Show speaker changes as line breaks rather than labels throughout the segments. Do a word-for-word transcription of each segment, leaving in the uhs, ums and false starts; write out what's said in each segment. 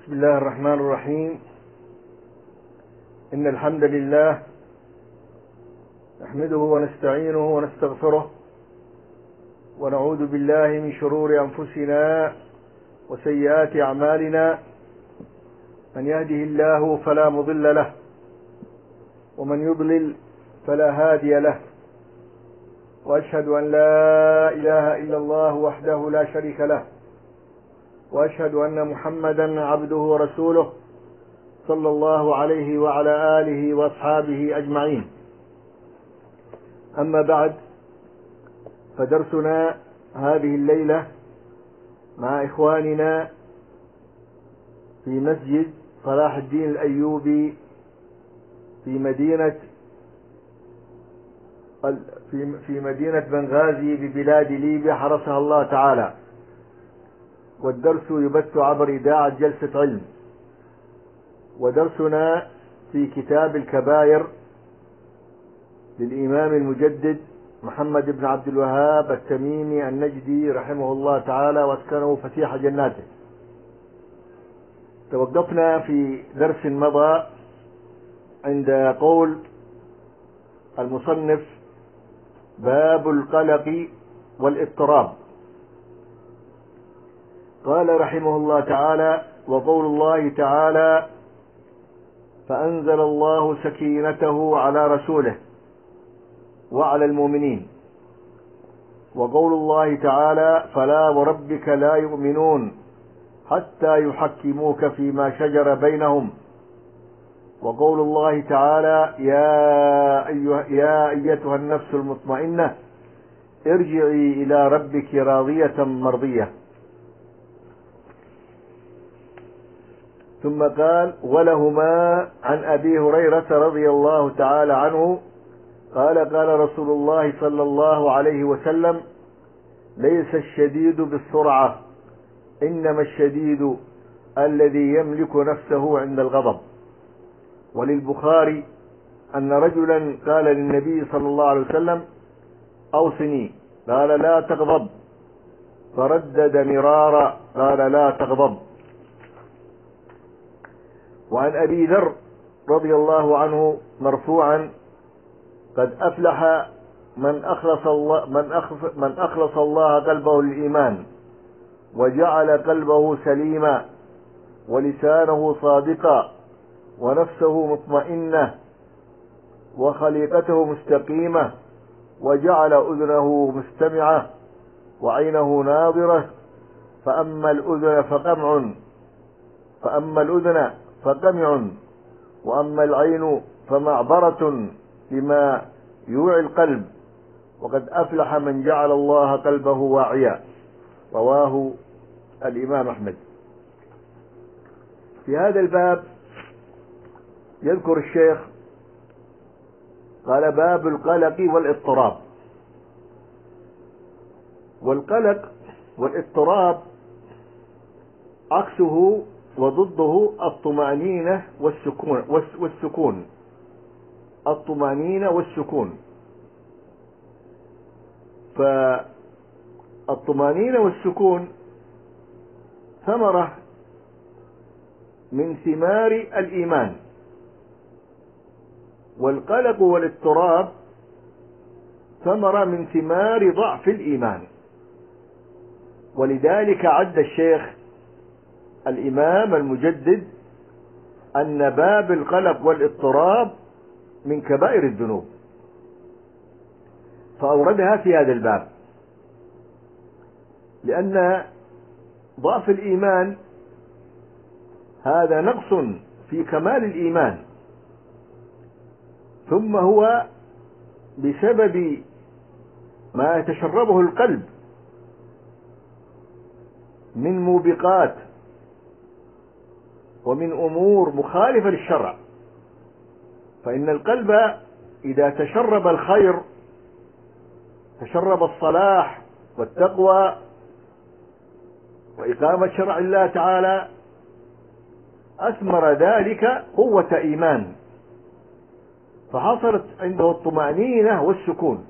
بسم الله الرحمن الرحيم. إن الحمد لله نحمده ونستعينه ونستغفره ونعوذ بالله من شرور أنفسنا وسيئات أعمالنا. من يهده الله فلا مضل له ومن يضلل فلا هادي له، وأشهد أن لا إله إلا الله وحده لا شريك له، وأشهد أن محمدا عبده ورسوله صلى الله عليه وعلى آله وأصحابه أجمعين. أما بعد، فدرسنا هذه الليلة مع إخواننا في مسجد صلاح الدين الأيوبي في مدينة في مدينة بنغازي ببلاد ليبيا حرسها الله تعالى، والدرس يبث عبر إذاعة جلسة علم. ودرسنا في كتاب الكبائر للإمام المجدد محمد بن عبد الوهاب التميمي النجدي رحمه الله تعالى واسكنه فسيح جناته. توقفنا في درس مضى عند قول المصنف: باب القلق والاضطراب. قال رحمه الله تعالى: وقول الله تعالى: فأنزل الله سكينته على رسوله وعلى المؤمنين. وقول الله تعالى: فلا وربك لا يؤمنون حتى يحكموك فيما شجر بينهم. وقول الله تعالى: يا أيها يا أيتها النفس المطمئنة ارجعي إلى ربك راضية مرضية. ثم قال: ولهما عن أبي هريرة رضي الله تعالى عنه قال: قال رسول الله صلى الله عليه وسلم: ليس الشديد بالسرعة، إنما الشديد الذي يملك نفسه عند الغضب. وللبخاري أن رجلا قال للنبي صلى الله عليه وسلم: أوصني، قال: لا تغضب، فردد مرارا قال: لا تغضب. وعن أبي ذر رضي الله عنه مرفوعا: قد أفلح من أخلص الله, من أخلص, من أخلص الله قلبه للإيمان وجعل قلبه سليما ولسانه صادقا ونفسه مطمئنة وخليقته مستقيمة وجعل أذنه مستمعة وعينه ناظرة. فأما الأذن فقمع فأما الأذن فقمع وأما العين فمعبرة لما يوعي القلب. وقد أفلح من جعل الله قلبه واعيا. رواه الإمام أحمد. في هذا الباب يذكر الشيخ قال: باب القلق والاضطراب. والقلق والاضطراب عكسه وضده الطمأنينة والسكون والسكون الطمأنينة والسكون. فالطمأنينة والسكون ثمرة من ثمار الإيمان، والقلق والاضطراب ثمرة من ثمار ضعف الإيمان. ولذلك عد الشيخ الإمام المجدد أن باب القلق والاضطراب من كبائر الذنوب، فأوردها في هذا الباب، لأن ضعف الإيمان هذا نقص في كمال الإيمان، ثم هو بسبب ما يتشربه القلب من موبقات ومن أمور مخالفة للشرع. فإن القلب إذا تشرب الخير، تشرب الصلاح والتقوى وإقامة شرع الله تعالى، أثمر ذلك قوة إيمان، فحصلت عنده الطمأنينة والسكون.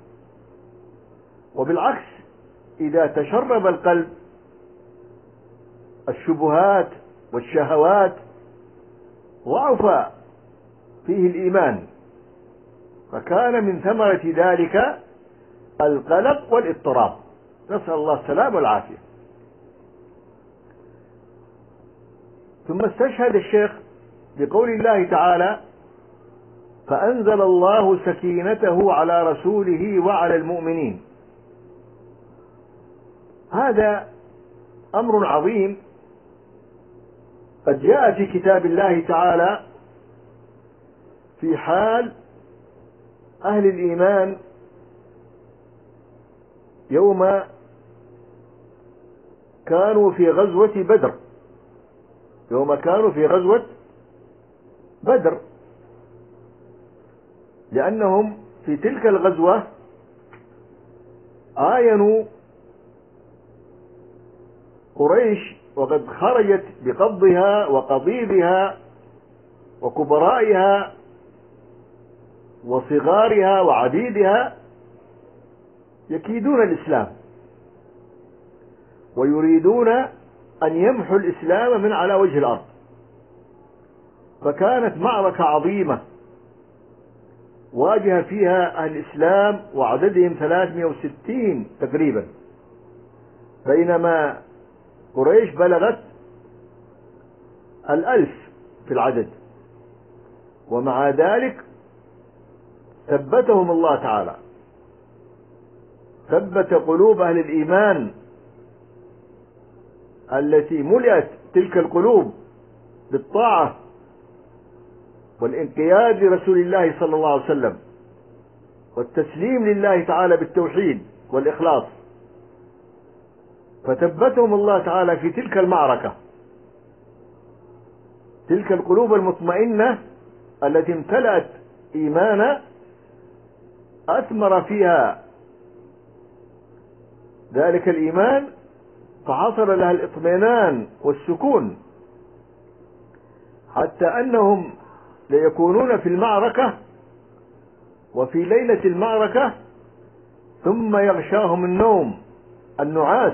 وبالعكس إذا تشرب القلب الشبهات والشهوات ضعف فيه الإيمان، فكان من ثمرة ذلك القلق والاضطراب، نسأل الله السلامة والعافية. ثم استشهد الشيخ بقول الله تعالى: فأنزل الله سكينته على رسوله وعلى المؤمنين. هذا أمر عظيم قد جاء في كتاب الله تعالى في حال أهل الإيمان يوم كانوا في غزوة بدر يوم كانوا في غزوة بدر لأنهم في تلك الغزوة آينوا قريش وقد خرجت بقبضها وقضيبها وكبرائها وصغارها وعبيدها، يكيدون الإسلام ويريدون أن يمحوا الإسلام من على وجه الأرض. فكانت معركة عظيمة واجه فيها أهل الإسلام وعددهم ثلاثمائة وستين تقريبا، بينما قريش بلغت الألف في العدد، ومع ذلك ثبتهم الله تعالى، ثبت قلوب أهل الإيمان التي ملئت تلك القلوب بالطاعة والانقياد لرسول الله صلى الله عليه وسلم والتسليم لله تعالى بالتوحيد والإخلاص، فثبتهم الله تعالى في تلك المعركة. تلك القلوب المطمئنة التي امتلأت إيمانا أثمر فيها ذلك الإيمان، فحصل لها الاطمئنان والسكون، حتى أنهم ليكونون في المعركة وفي ليلة المعركة ثم يغشاهم النوم النعاس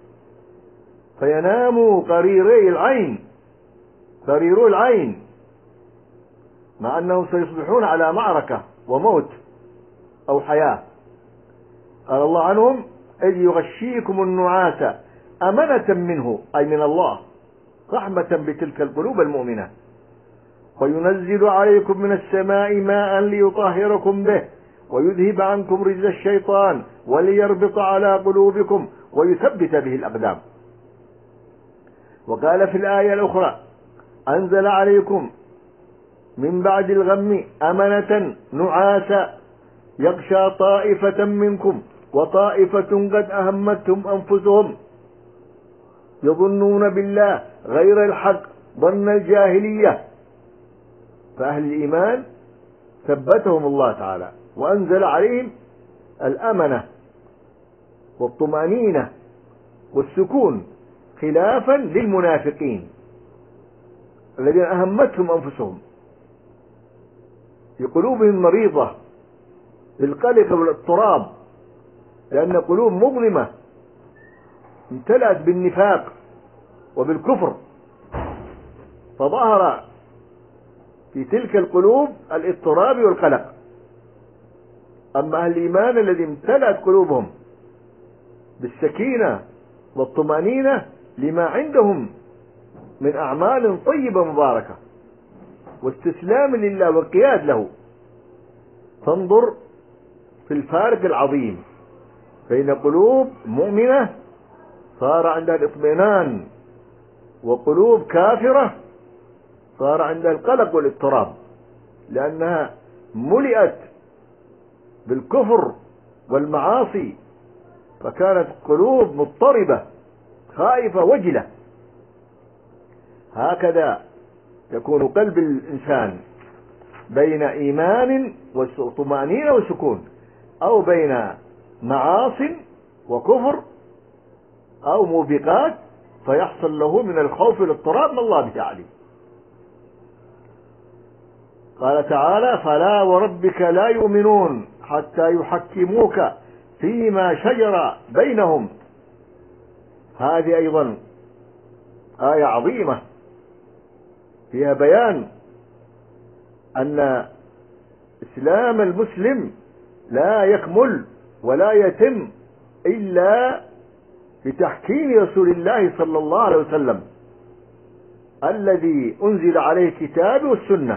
فيناموا قريري العين قريرو العين مع أنهم سيصبحون على معركة وموت أو حياة. قال الله عنهم: إذ يغشيكم النعاس أمنة منه، أي من الله، رحمة بتلك القلوب المؤمنة، وينزل عليكم من السماء ماء ليطهركم به ويذهب عنكم رجز الشيطان وليربط على قلوبكم ويثبت به الأقدام. وقال في الآية الأخرى: أنزل عليكم من بعد الغم أمنة نعاسا يغشى طائفة منكم وطائفة قد أهمتهم أنفسهم يظنون بالله غير الحق ظن الجاهلية. فأهل الإيمان ثبتهم الله تعالى وأنزل عليهم الأمنة والطمأنينة والسكون، خلافا للمنافقين الذين أهمتهم أنفسهم في قلوبهم مريضة بالقلق والاضطراب، لأن قلوب مظلمة امتلأت بالنفاق وبالكفر، فظهر في تلك القلوب الاضطراب والقلق. أما أهل الإيمان الذي امتلأت قلوبهم بالسكينة والطمأنينة لما عندهم من أعمال طيبة مباركة واستسلام لله والقياد له، فانظر في الفارق العظيم بين قلوب مؤمنة صار عندها الاطمئنان وقلوب كافرة صار عندها القلق والاضطراب، لأنها ملئت بالكفر والمعاصي، فكانت قلوب مضطربة خائفة وجلة. هكذا يكون قلب الإنسان بين إيمان وطمأنينة وسكون، أو بين معاص وكفر أو موبقات فيحصل له من الخوف والاضطراب ما الله به عليم. قال تعالى: فلا وربك لا يؤمنون حتى يحكموك فيما شجر بينهم. هذه أيضا آية عظيمة فيها بيان أن إسلام المسلم لا يكمل ولا يتم إلا بتحكيم رسول الله صلى الله عليه وسلم الذي أنزل عليه الكتاب والسنة.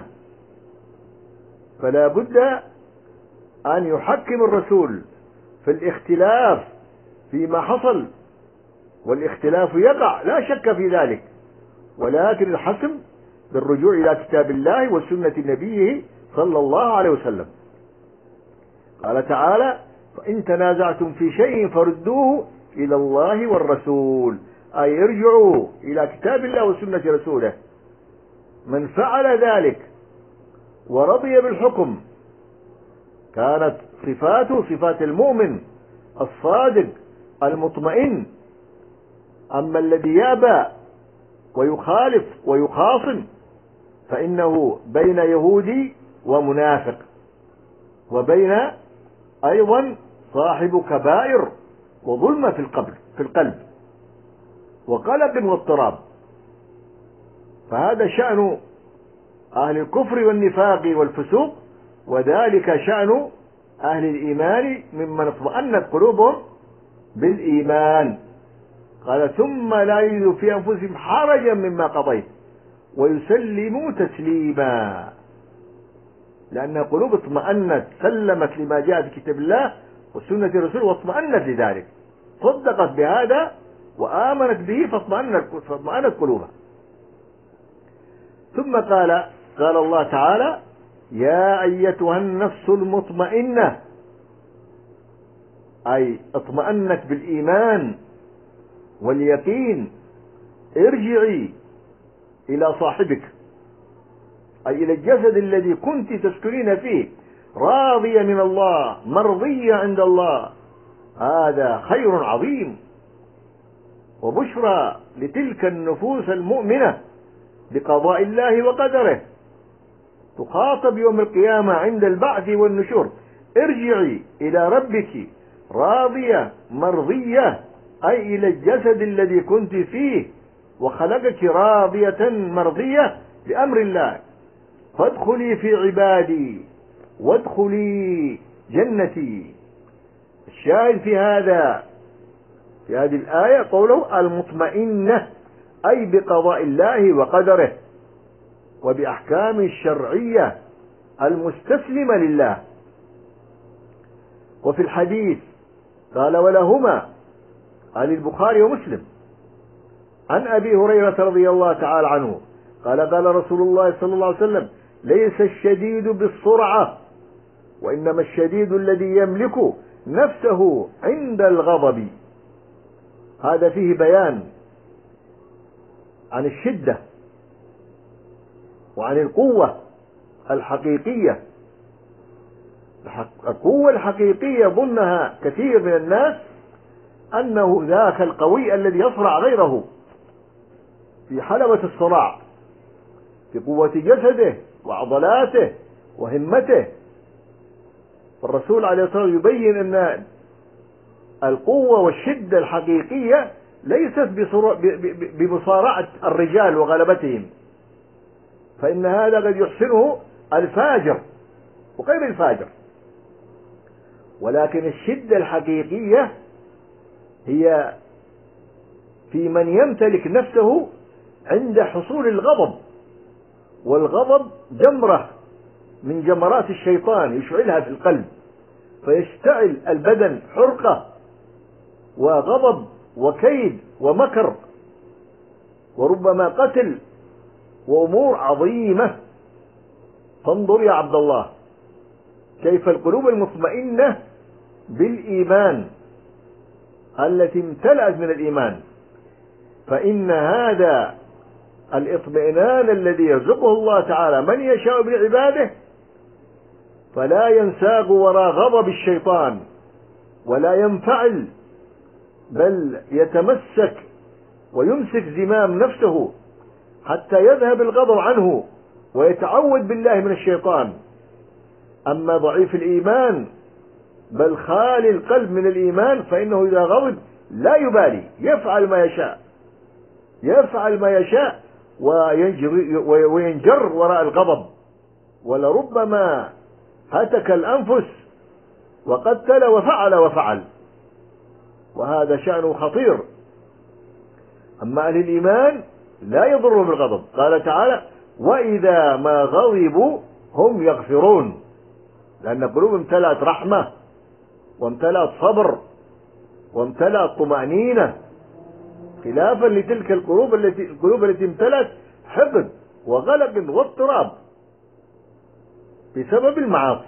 فلا بد أن يحكم الرسول في الاختلاف فيما حصل، والاختلاف يقع لا شك في ذلك، ولكن الحسم بالرجوع إلى كتاب الله وسنة نبيه صلى الله عليه وسلم. قال تعالى: فإن تنازعتم في شيء فردوه إلى الله والرسول، أي ارجعوا إلى كتاب الله وسنة رسوله. من فعل ذلك ورضي بالحكم كانت صفاته صفات المؤمن الصادق المطمئن. أما الذي يأبى ويخالف ويخاصم فإنه بين يهودي ومنافق، وبين أيضا صاحب كبائر وظلمة في القلب في القلب وقلق واضطراب. فهذا شأن أهل الكفر والنفاق والفسوق، وذلك شأن أهل الإيمان ممن اطمأنت قلوبهم بالإيمان. قال: ثم لا يجدوا في أنفسهم حرجا مما قضيت ويسلموا تسليما. لأن قلوب اطمأنت سلمت لما جاء في كتاب الله وسنة الرسول واطمأنت لذلك، صدقت بهذا وآمنت به فاطمأنت قلوبها. ثم قال قال الله تعالى: يا أيتها النفس المطمئنة، أي اطمأنت بالإيمان واليقين، ارجعي إلى صاحبك، أي إلى الجسد الذي كنت تسكنين فيه، راضية من الله مرضية عند الله. هذا خير عظيم وبشرى لتلك النفوس المؤمنة بقضاء الله وقدره. تخاطب يوم القيامة عند البعث والنشور: ارجعي إلى ربك راضية مرضية، أي إلى الجسد الذي كنت فيه وخلقك راضية مرضية بأمر الله، فادخلي في عبادي وادخلي جنتي. الشاهد في هذا في هذه الآية قوله المطمئنة، أي بقضاء الله وقدره وبأحكام الشرعية المستسلمة لله. وفي الحديث قال: ولهما، عن البخاري ومسلم، عن أبي هريرة رضي الله تعالى عنه قال: قال رسول الله صلى الله عليه وسلم: ليس الشديد بالسرعة، وإنما الشديد الذي يملك نفسه عند الغضب. هذا فيه بيان عن الشدة وعن القوة الحقيقية. القوة الحقيقية ظنها كثير من الناس أنه ذاك القوي الذي يصرع غيره في حلبة الصراع، في قوة جسده وعضلاته وهمته. فالرسول عليه الصلاة والسلام يبين أن القوة والشدة الحقيقية ليست بمصارعة الرجال وغلبتهم، فإن هذا قد يحسنه الفاجر وغير الفاجر، ولكن الشدة الحقيقية هي في من يمتلك نفسه عند حصول الغضب. والغضب جمرة من جمرات الشيطان يشعلها في القلب، فيشتعل البدن حرقة وغضب وكيد ومكر وربما قتل وأمور عظيمة. فانظر يا عبد الله كيف القلوب المطمئنة بالإيمان التي امتلأت من الإيمان، فإن هذا الاطمئنان الذي يرزقه الله تعالى من يشاء من عباده فلا ينساق وراء غضب الشيطان ولا ينفعل، بل يتمسك ويمسك زمام نفسه حتى يذهب الغضب عنه ويتعوذ بالله من الشيطان. أما ضعيف الإيمان بل خالي القلب من الإيمان فإنه إذا غضب لا يبالي، يفعل ما يشاء يفعل ما يشاء وينجر, وينجر وراء الغضب، ولربما هتك الأنفس وقتل وفعل وفعل، وهذا شأنه خطير. أما أهل الإيمان لا يضرهم الغضب. قال تعالى: وإذا ما غضبوا هم يغفرون، لأن قلوبهم امتلأت رحمة وامتلأت صبر وامتلأت طمأنينة، خلافا لتلك القلوب التي القلوب التي امتلأت حقد وغلق واضطراب بسبب المعاصي.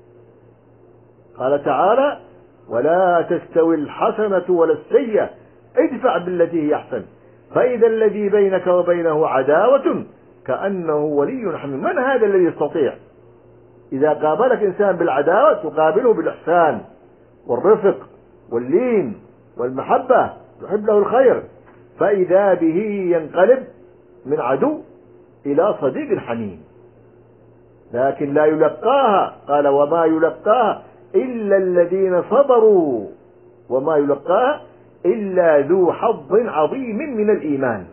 قال تعالى: ولا تستوي الحسنة ولا السيئة ادفع بالتي هي أحسن فإذا الذي بينك وبينه عداوة كأنه ولي حميم. من هذا الذي يستطيع إذا قابلك إنسان بالعداوة تقابله بالإحسان والرفق واللين والمحبة، تحب له الخير، فإذا به ينقلب من عدو إلى صديق حميم. لكن لا يلقاها، قال: وما يلقاها إلا الذين صبروا وما يلقاها إلا ذو حظ عظيم من الإيمان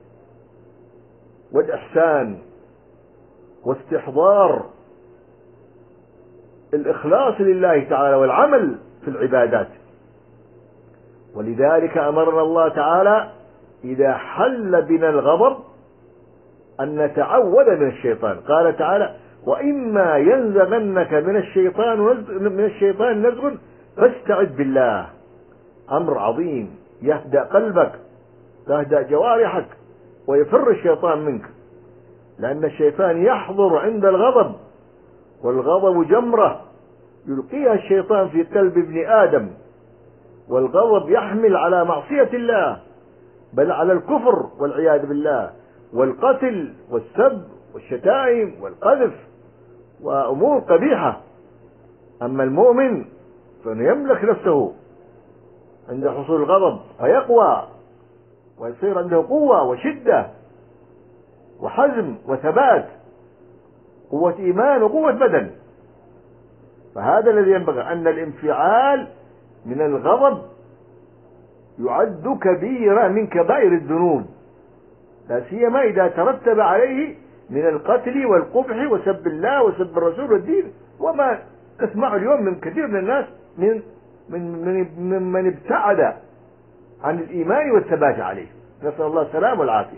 والإحسان واستحضار الإخلاص لله تعالى والعمل في العبادات. ولذلك أمرنا الله تعالى إذا حل بنا الغضب أن نتعوذ من الشيطان. قال تعالى: وإما ينزغنك من الشيطان من الشيطان نزغ فاستعذ بالله. أمر عظيم، يهدأ قلبك، تهدأ جوارحك، ويفر الشيطان منك، لأن الشيطان يحضر عند الغضب، والغضب جمرة يلقيها الشيطان في قلب ابن آدم، والغضب يحمل على معصية الله، بل على الكفر والعياذ بالله، والقتل والسب والشتائم والقذف وأمور قبيحة. أما المؤمن فإنه يملك نفسه عند حصول الغضب فيقوى ويصير عنده قوة وشدة وحزم وثبات، قوة إيمان وقوة بدن. فهذا الذي ينبغي، أن الانفعال من الغضب يعد كبيرة من كبائر الذنوب، لا سيما إذا ترتب عليه من القتل والقبح وسب الله وسب الرسول والدين، وما تسمع اليوم من كثير من الناس من من من, من, من ابتعد عن الإيمان والثبات عليه، نسأل الله السلام والعافية.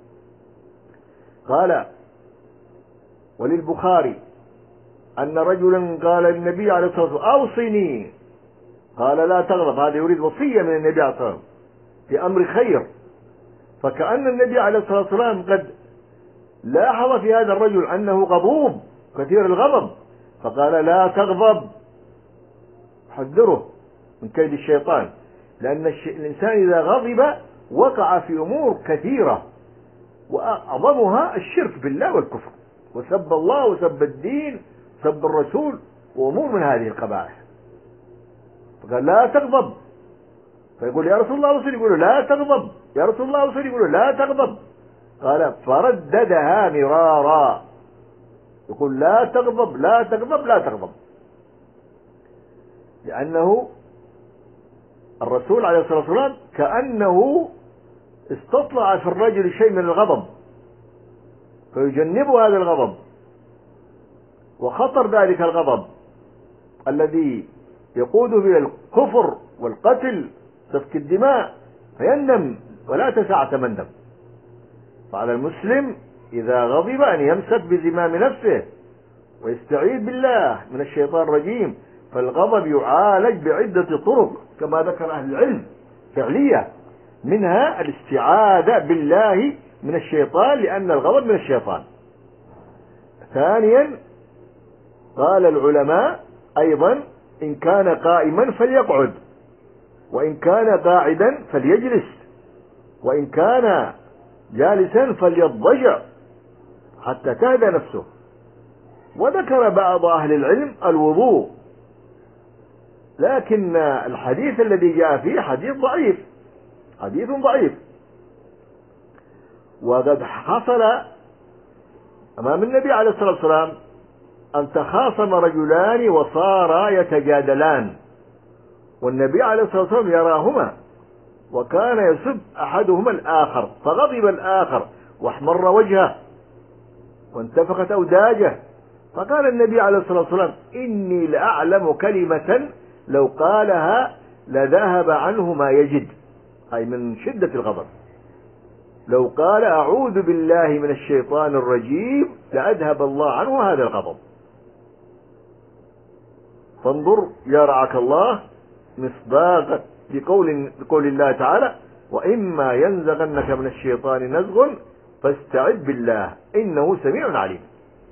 قال: وللبخاري أن رجلا قال للنبي عليه الصلاة والسلام: أوصني. قال: لا تغضب. هذا يريد وصية من النبي عليه الصلاة والسلام في أمر خير، فكأن النبي عليه الصلاة والسلام قد لاحظ في هذا الرجل أنه غضوب كثير الغضب، فقال: لا تغضب، حذره من كيد الشيطان، لأن الإنسان إذا غضب وقع في أمور كثيرة، وأعظمها الشرك بالله والكفر وسب الله وسب الدين وسب الرسول وأمور من هذه القبائح. فقال: لا تغضب. فيقول: يا رسول الله أوصني. يقول: لا تغضب. يا رسول الله أوصني. يقول: لا تغضب. قال: فرددها مرارا، يقول: لا تغضب لا تغضب لا تغضب، لأنه الرسول عليه الصلاة والسلام كأنه استطلع في الرجل شيء من الغضب فيجنبه هذا الغضب وخطر ذلك الغضب الذي يقوده إلى الكفر والقتل سفك الدماء، فيندم ولا تسع تمندم. فعلى المسلم إذا غضب أن يمسك بزمام نفسه ويستعيذ بالله من الشيطان الرجيم، فالغضب يعالج بعدة طرق كما ذكر أهل العلم فعلية، منها الاستعاذة بالله من الشيطان، لأن الغضب من الشيطان. ثانيا قال العلماء أيضا: إن كان قائما فليقعد، وإن كان قاعدا فليجلس، وإن كان جالسا فليضجع حتى تهدى نفسه. وذكر بعض أهل العلم الوضوء، لكن الحديث الذي جاء فيه حديث ضعيف، حديث ضعيف. وقد حصل أمام النبي عليه الصلاة والسلام أن تخاصم رجلان وصارا يتجادلان، والنبي عليه الصلاة والسلام يراهما، وكان يسب أحدهما الآخر، فغضب الآخر واحمر وجهه وانتفخت أوداجه، فقال النبي عليه الصلاة والسلام: إني لأعلم كلمة لو قالها لذهب عنه ما يجد، أي من شدة الغضب. لو قال: أعوذ بالله من الشيطان الرجيم، لأذهب الله عنه هذا الغضب. فانظر يا رعاك الله مصداقا بقول, بقول الله تعالى: وإما ينزغنك من الشيطان نزغ فاستعذ بالله إنه سميع عليم.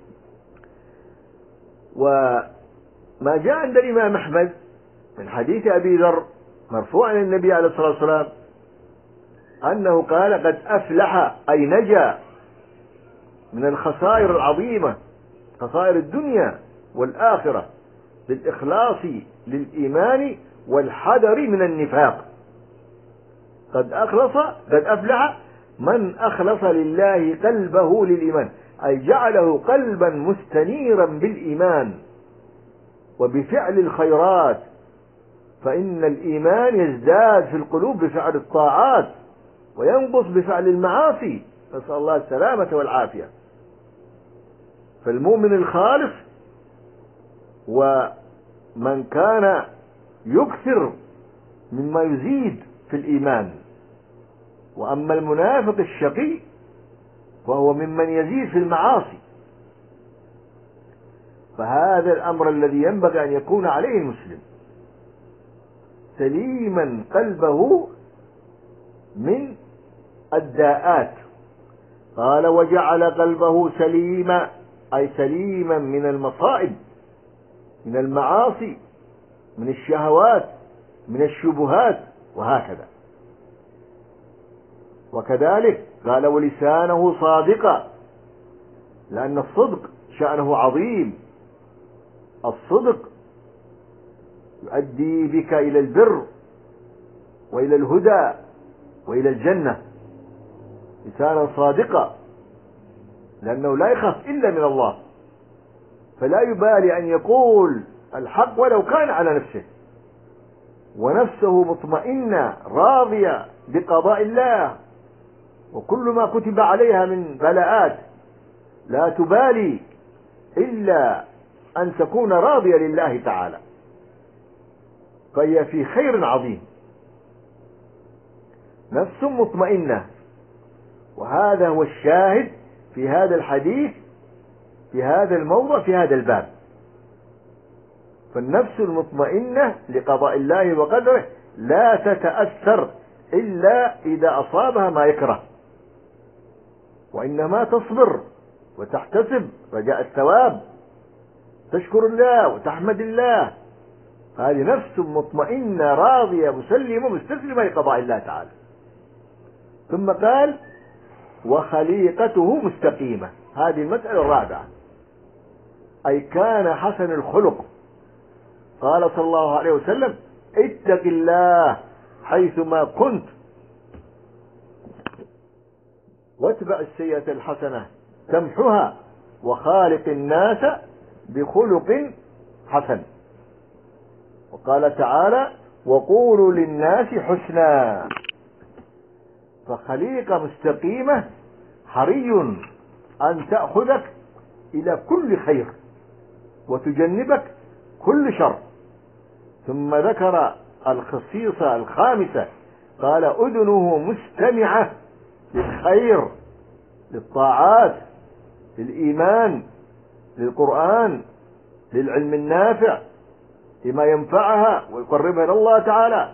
وما جاء عند الإمام أحمد من حديث أبي ذر مرفوعا عن النبي عليه الصلاة والسلام أنه قال: قد أفلح أي نجا من الخسائر العظيمة، خسائر الدنيا والآخرة، بالإخلاص للإيمان والحذر من النفاق. قد أخلص قد أفلح من أخلص لله قلبه للإيمان، أي جعله قلبا مستنيرا بالإيمان وبفعل الخيرات، فإن الإيمان يزداد في القلوب بفعل الطاعات وينقص بفعل المعاصي، نسأل الله السلامة والعافية. فالمؤمن الخالص ومن كان يكثر مما يزيد في الإيمان، وأما المنافق الشقي وهو ممن يزيد في المعاصي. فهذا الأمر الذي ينبغي أن يكون عليه المسلم، سليما قلبه من الداءات. قال: وجعل قلبه سليما، أي سليما من المصائب، من المعاصي، من الشهوات، من الشبهات، وهكذا. وكذلك قال: ولسانه صادقا، لأن الصدق شأنه عظيم. الصدق يؤدي بك إلى البر وإلى الهدى وإلى الجنة. لسانا صادقا، لأنه لا يخاف إلا من الله، فلا يبالي أن يقول الحق ولو كان على نفسه، ونفسه مطمئنة راضية بقضاء الله وكل ما كتب عليها من بلاءات، لا تبالي إلا أن تكون راضية لله تعالى، فهي في خير عظيم، نفس مطمئنة. وهذا هو الشاهد في هذا الحديث، في هذا الموضع، في هذا الباب. فالنفس المطمئنة لقضاء الله وقدره لا تتأثر إلا إذا أصابها ما يكره، وإنما تصبر وتحتسب رجاء الثواب، تشكر الله وتحمد الله. هذه نفس مطمئنة راضية مسلمة مستسلمة لقضاء الله تعالى. ثم قال: وخليقته مستقيمة. هذه المسألة الرابعة، أي كان حسن الخلق. قال صلى الله عليه وسلم: اتق الله حيثما كنت واتبع السيئة الحسنة تمحها وخالق الناس بخلق حسن. وقال تعالى: وقولوا للناس حسنا. فخليقة مستقيمة حري أن تأخذك إلى كل خير وتجنبك كل شر. ثم ذكر الخصيصة الخامسة، قال: أذنه مستمعة للخير، للطاعات، للإيمان، للقرآن، للعلم النافع، لما ينفعها ويقربها إلى الله تعالى،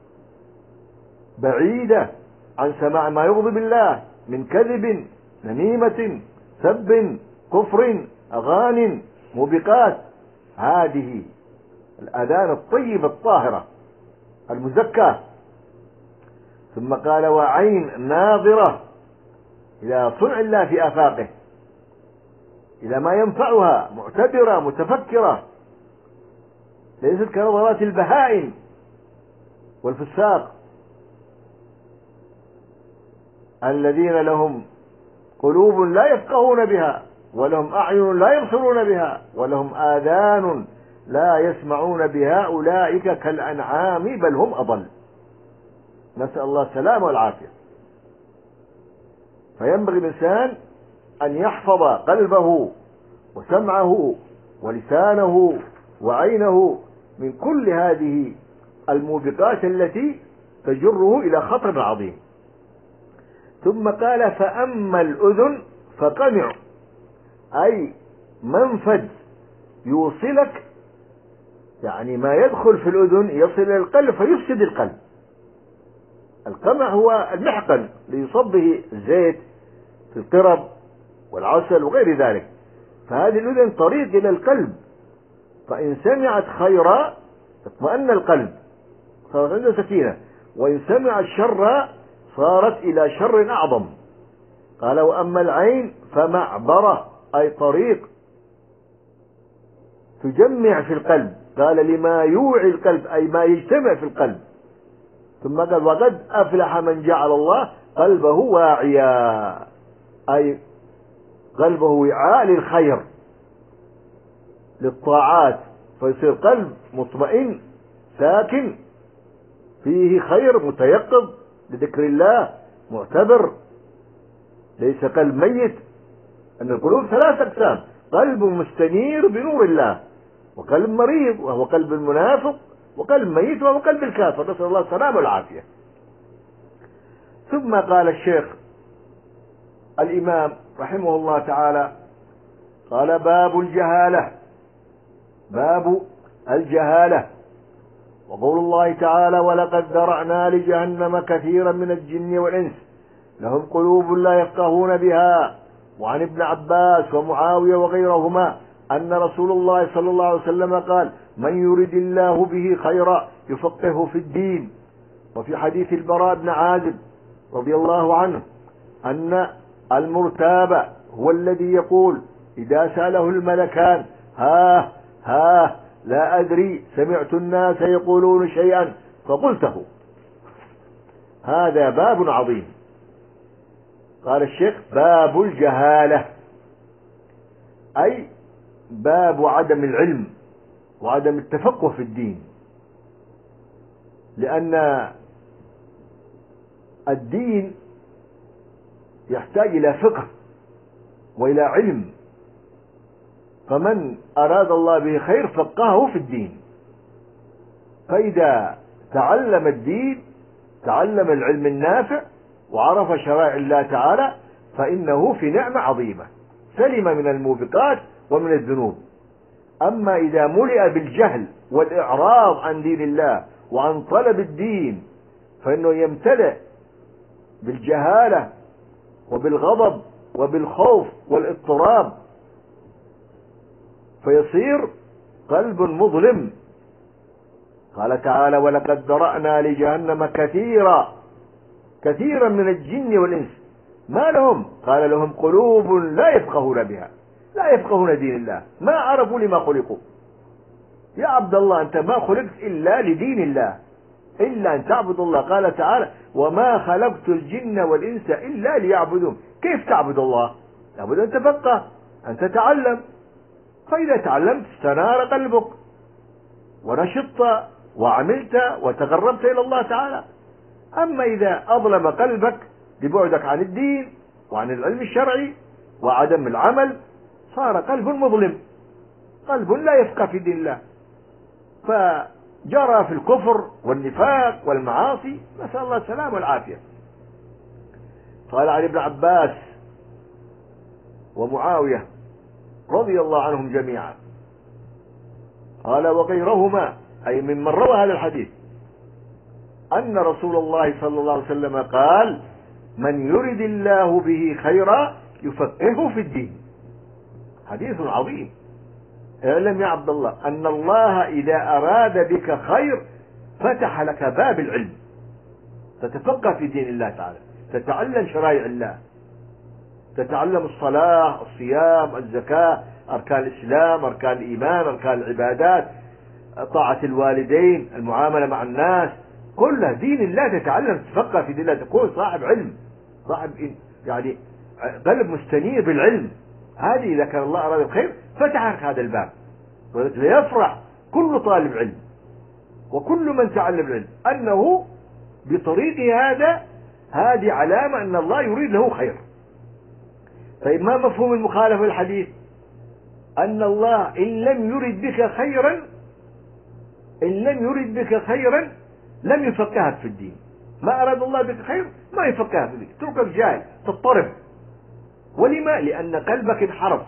بعيدة عن سماع ما يغضب الله من كذب، نميمة، سب، كفر، أغان، موبقات. هذه الأذان الطيبة الطاهرة المزكاة. ثم قال: وعين ناظرة إلى صنع الله في آفاقه، إلى ما ينفعها، معتبرة متفكرة، ليست كنظرات البهائم والفساق الذين لهم قلوب لا يفقهون بها، ولهم أعين لا يبصرون بها، ولهم آذان لا يسمعون بها، أولئك كالأنعام بل هم أضل. نسأل الله السلامة والعافية. فينبغي الإنسان أن يحفظ قلبه وسمعه ولسانه وعينه من كل هذه الموبقات التي تجره إلى خطر عظيم. ثم قال فأما الأذن فقمع، أي منفذ يوصلك، يعني ما يدخل في الأذن يصل إلى القلب فيفسد القلب. القمع هو المحقن ليصب به الزيت في القرب والعسل وغير ذلك. فهذه الأذن طريق إلى القلب، فإن سمعت خيرا اطمأن القلب صارت عنده سكينة، وإن سمعت شرا صارت إلى شر أعظم. قال وأما العين فمعبرة، أي طريق تجمع في القلب، قال لما يوعي القلب أي ما يجتمع في القلب. ثم قال وقد أفلح من جعل الله قلبه واعيا، أي قلبه وعاء للخير للطاعات، فيصير قلب مطمئن ساكن فيه خير متيقظ لذكر الله معتبر، ليس قلب ميت. أن القلوب ثلاث أقسام: قلب مستنير بنور الله، وقلب مريض وهو قلب المنافق، وقلب ميت وهو قلب الكافر، نسأل الله السلامة والعافية. ثم قال الشيخ الإمام رحمه الله تعالى قال باب الجهالة، باب الجهالة. وقول الله تعالى ولقد ذرأنا لجهنم كثيرا من الجن والإنس لهم قلوب لا يفقهون بها. وعن ابن عباس ومعاوية وغيرهما أن رسول الله صلى الله عليه وسلم قال من يرد الله به خيرا يفقهه في الدين. وفي حديث البراء بن عازب رضي الله عنه أن المرتاب هو الذي يقول إذا سأله الملكان ها ها لا أدري سمعت الناس يقولون شيئا فقلته. هذا باب عظيم. قال الشيخ باب الجهالة، أي باب عدم العلم وعدم التفقه في الدين، لأن الدين يحتاج إلى فقه وإلى علم، فمن أراد الله به خير فقهه في الدين. فإذا تعلم الدين تعلم العلم النافع وعرف شرائع الله تعالى فإنه في نعمة عظيمة، سلم من الموبقات ومن الذنوب. أما إذا ملئ بالجهل والإعراض عن دين الله وعن طلب الدين فإنه يمتلئ بالجهالة وبالغضب وبالخوف والاضطراب، فيصير قلب مظلم. قال تعالى ولقد ذرأنا لجهنم كثيرا كثيرا من الجن والإنس ما لهم، قال لهم قلوب لا يفقهون بها، لا يفقهون دين الله، ما عرفوا لما خلقوا. يا عبد الله أنت ما خلقت إلا لدين الله، إلا أن تعبد الله. قال تعالى وما خلقت الجن والإنس إلا ليعبدون. كيف تعبد الله؟ لابد أن تفقه، أن تتعلم. فإذا تعلمت استنار قلبك ونشطت وعملت وتقربت إلى الله تعالى. أما إذا أظلم قلبك ببعدك عن الدين وعن العلم الشرعي وعدم العمل صار قلب مظلم، قلب لا يفقه في دين الله، فجرى في الكفر والنفاق والمعاصي، نسأل الله السلامة والعافية. قال عن ابن عباس ومعاوية رضي الله عنهم جميعا قال وغيرهما أي ممن روى هذا الحديث أن رسول الله صلى الله عليه وسلم قال من يرد الله به خيرا يفقهه في الدين. حديث عظيم. اعلم يا عبد الله أن الله إذا أراد بك خير فتح لك باب العلم، تتفقه في دين الله تعالى، تتعلم شرائع الله، تتعلم الصلاة الصيام الزكاة أركان الإسلام أركان الإيمان أركان العبادات طاعة الوالدين المعاملة مع الناس، كلها دين الله تتعلم تتفقه في دين الله، تكون صاحب علم، صاحب يعني قلب مستنير بالعلم. هذه إذا كان الله أراد الخير فتح لك هذا الباب، ويفرح كل طالب علم وكل من تعلم العلم أنه بطريق هذا، هذه علامة أن الله يريد له خير، طيب ما مفهوم المخالفة الحديث؟ أن الله إن لم يرد بك خيرا إن لم يرد بك خيرا لم يفقهك في الدين. ما أراد الله بك خير ما يفقهك في الدين، تركك جاهل تضطرب. ولما؟ لأن قلبك انحرف،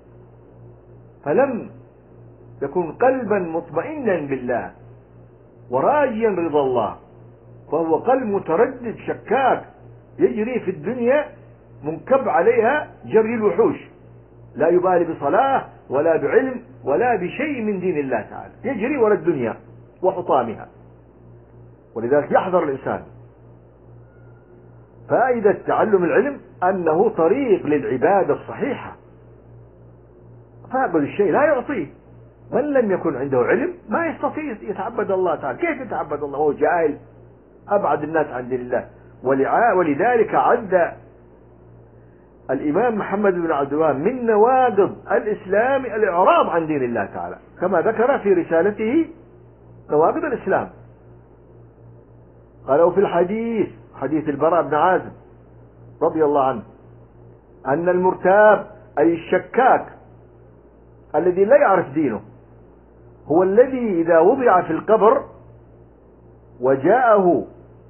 فلم يكن قلبا مطمئنا بالله وراجيا رضا الله، فهو قلب متردد شكاك يجري في الدنيا منكب عليها جري الوحوش، لا يبالي بصلاة ولا بعلم ولا بشيء من دين الله تعالى، يجري وراء الدنيا وحطامها. ولذلك يحذر الإنسان. فائدة تعلم العلم أنه طريق للعبادة الصحيحة، فاقد الشيء لا يعطيه. من لم يكن عنده علم ما يستطيع يتعبد الله تعالى. كيف يتعبد الله وهو جاهل؟ أبعد الناس عن دين الله. ولذلك عد الإمام محمد بن عبد الوهاب من نواقض الإسلام الإعراض عن دين الله تعالى، كما ذكر في رسالته نواقض الإسلام. قالوا في الحديث، حديث البراء بن عازب رضي الله عنه، أن المرتاب أي الشكاك الذي لا يعرف دينه هو الذي إذا وضع في القبر وجاءه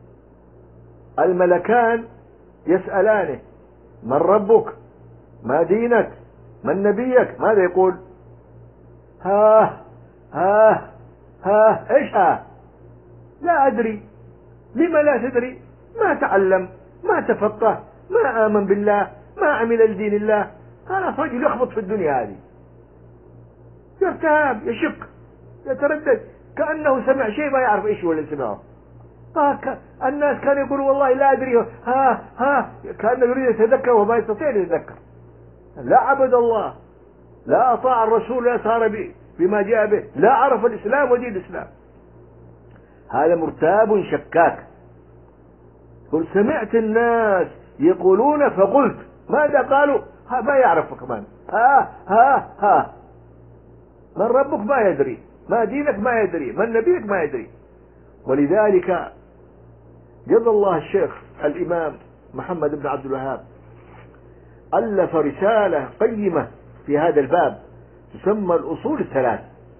الملكان يسألانه: من ربك؟ ما دينك؟ من نبيك؟ ماذا يقول؟ ها ها ها ايش ها؟ لا أدري. لما لا تدري؟ ما تعلم، ما تفقه، ما آمن بالله، ما عمل لدين الله. خلاص رجل يخبط في الدنيا هذه، يرتاب، يشك، يتردد، كأنه سمع شيء ما يعرف ايش هو اللي سمعه. الناس كانوا يقولوا والله لا أدري، ها ها كأنه يريد يتذكر وما يستطيع أن يتذكر. لا عبد الله، لا أطاع الرسول، لا صار بما جاء به، لا عرف الإسلام ودين الإسلام. هذا مرتاب شكاك. قل سمعت الناس يقولون فقلت. ماذا قالوا؟ ها ما يعرف كمان. ها ها ها من ربك؟ ما يدري. ما دينك؟ ما يدري. من نبيك؟ ما يدري. ولذلك جزا الله الشيخ الإمام محمد بن عبد الوهاب ألف رسالة قيمة في هذا الباب تسمى الأصول الثلاث،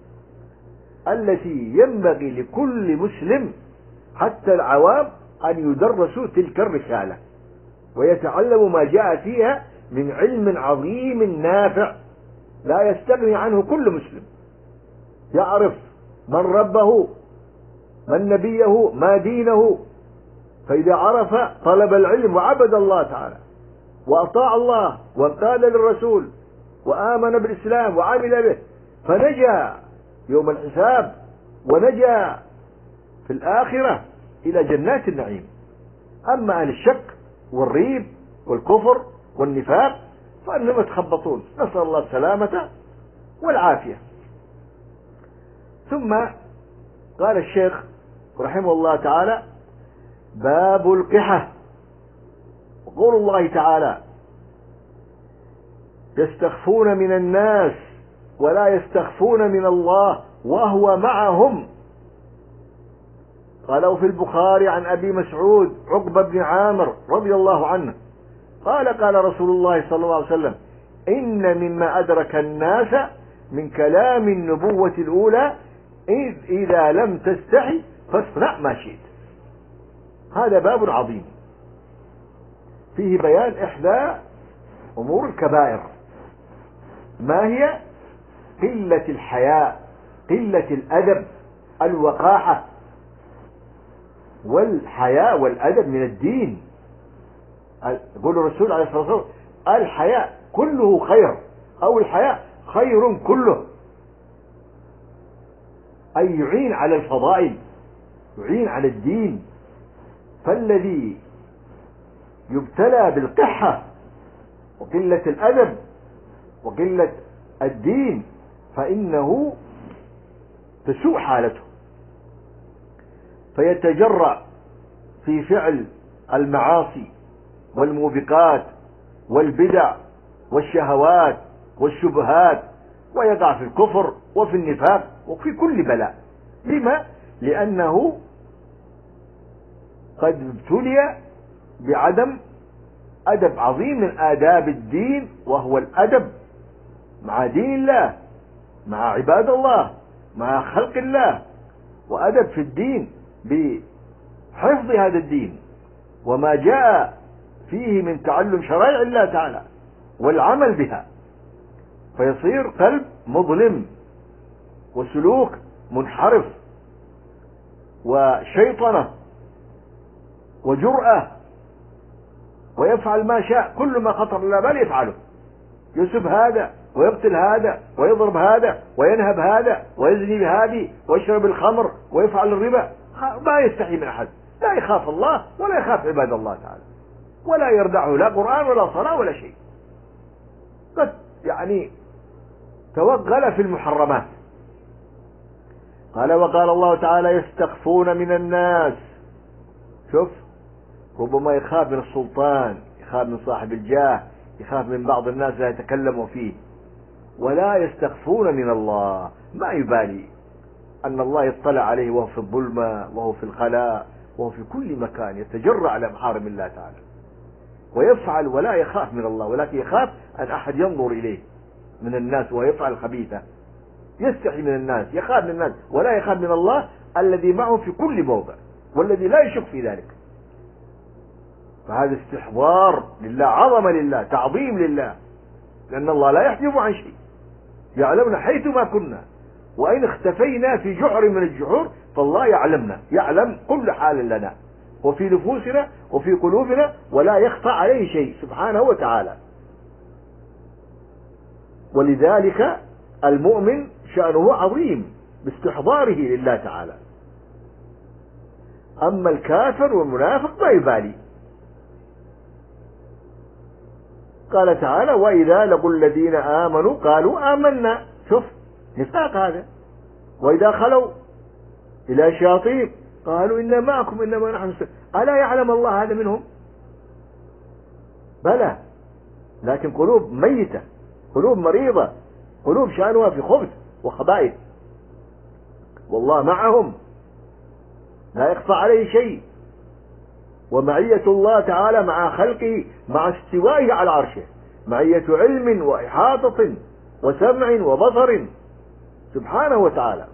التي ينبغي لكل مسلم حتى العوام أن يدرسوا تلك الرسالة ويتعلموا ما جاء فيها من علم عظيم نافع لا يستغني عنه كل مسلم. يعرف من ربه، من نبيه، ما دينه. فإذا عرف طلب العلم وعبد الله تعالى وأطاع الله وانقاد للرسول وآمن بالإسلام وعمل به، فنجا يوم الحساب ونجا في الآخرة إلى جنات النعيم. أما أهل الشك والريب والكفر والنفاق فإنهم يتخبطون، نسأل الله السلامة والعافية. ثم قال الشيخ رحمه الله تعالى: باب القحة. وقول الله تعالى: يستخفون من الناس ولا يستخفون من الله وهو معهم. قالوا في البخاري عن أبي مسعود عقبة بن عامر رضي الله عنه قال: قال رسول الله صلى الله عليه وسلم: إن مما أدرك الناس من كلام النبوة الأولى إذ إذا لم تستحي فاصنع ما شئت. هذا باب عظيم فيه بيان إحدى أمور الكبائر. ما هي؟ قلة الحياء، قلة الأدب، الوقاحة. والحياء والأدب من الدين. يقول الرسول عليه الصلاة والسلام: الحياء كله خير، أو الحياء خير كله، أي يعين على الفضائل، يعين على الدين. فالذي يبتلى بالقحة وقلة الأدب وقلة الدين فإنه تسوء حالته، فيتجرأ في فعل المعاصي والموبقات والبدع والشهوات والشبهات، ويقع في الكفر وفي النفاق وفي كل بلاء. لما؟ لأنه قد ابتلي بعدم أدب عظيم من آداب الدين، وهو الأدب مع دين الله، مع عباد الله، مع خلق الله، وأدب في الدين بحفظ هذا الدين وما جاء فيه من تعلم شرائع الله تعالى والعمل بها، فيصير قلب مظلم وسلوك منحرف وشيطنة وجرأة، ويفعل ما شاء، كل ما خطر على بال يفعله، يسب هذا ويقتل هذا ويضرب هذا وينهب هذا ويزني بهذه ويشرب الخمر ويفعل الربا، ما يستحي من أحد، لا يخاف الله ولا يخاف عباد الله تعالى، ولا يردعه لا قرآن ولا صلاة ولا شيء، قد يعني توغل في المحرمات. قال وقال الله تعالى يستخفون من الناس. شوف، ربما يخاف من السلطان، يخاف من صاحب الجاه، يخاف من بعض الناس لا يتكلموا فيه، ولا يستخفون من الله، ما يبالي أن الله يطلع عليه وهو في الظلمة وهو في الخلاء وهو في كل مكان، يتجرأ على محارم الله تعالى ويفعل ولا يخاف من الله، ولكن يخاف أن أحد ينظر إليه من الناس وهو يفعل خبيثة، يستحي من الناس، يخاف من الناس ولا يخاف من الله الذي معه في كل موضع والذي لا يشك في ذلك. فهذا استحضار لله، عظمة لله، تعظيم لله، لأن الله لا يحجب عن شيء، يعلمنا حيث ما كنا، وإن اختفينا في جحر من الجحور فالله يعلمنا، يعلم كل حال لنا وفي نفوسنا وفي قلوبنا، ولا يخفى عليه شيء سبحانه وتعالى. ولذلك المؤمن شأنه عظيم باستحضاره لله تعالى. أما الكافر والمنافق ما يبالي. قال تعالى وإذا لقوا الذين آمنوا قالوا آمنا. شوف نفاق هذا. وإذا خلوا إلى شياطين قالوا إنا معكم إنما نحن مستمعون. ألا يعلم الله هذا منهم؟ بلى، لكن قلوب ميتة، قلوب مريضة، قلوب شأنها في خبث وخبائث، والله معهم لا يخفى عليه شيء. ومعية الله تعالى مع خلقه مع استوائه على عرشه معية علم وإحاطة وسمع وبصر سبحانه وتعالى.